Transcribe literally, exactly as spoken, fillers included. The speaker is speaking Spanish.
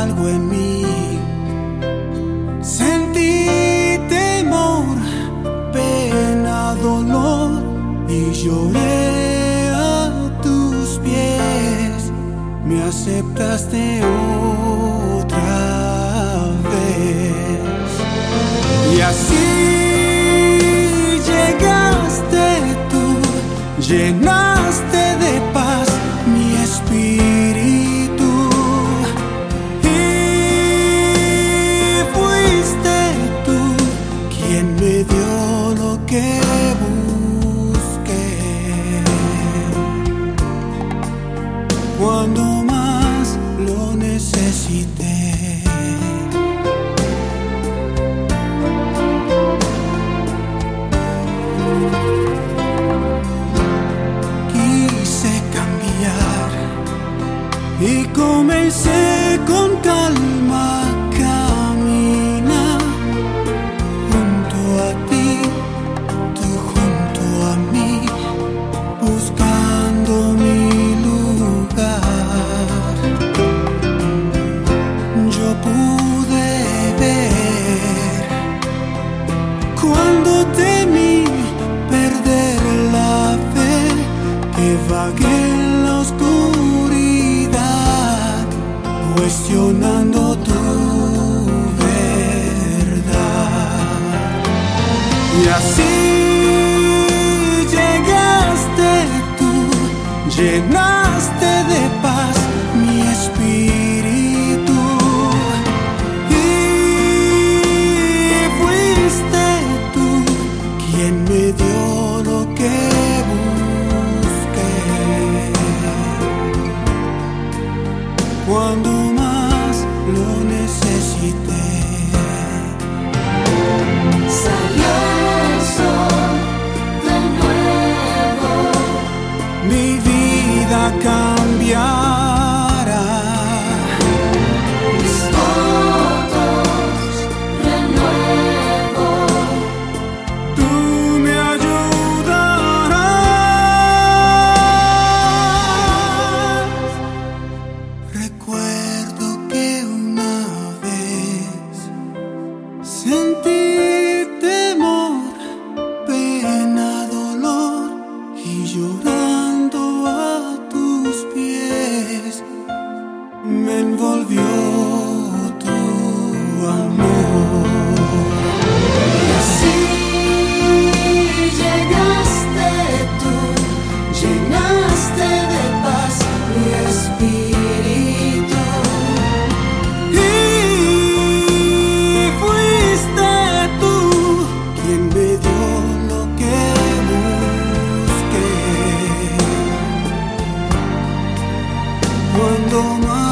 algo en mí. Sentí temor, pena, dolor y lloré a tus pies. Me aceptaste otra vez. Y así llegaste tú, llenaste de paz mi espíritu. Y fuiste tú quien me dio lo que busqué. Cuando más lo necesité. Y comencé con calma a caminar junto a ti, tú junto a mí, buscando mi lugar. Yo pude ver cuando temí perder la fe, que vagué en la oscuridad, cuestionando tu verdad. Y así llegaste tú, llenaste de paz mi espíritu. Y fuiste tú quien me dio lo que busqué. Cuando más lo necesité. Salió el sol de nuevo, Mi vida cambiará. mis votos renuevo. Tú me ayudarás. Recuerdo que una vez sentí temor, pena, dolor y llorando a tus pies me envolvió tu amor. Y así llegaste tú, llenaste de paz mi espíritu. Y fuiste tú quien me dio lo que busqué. Cuando más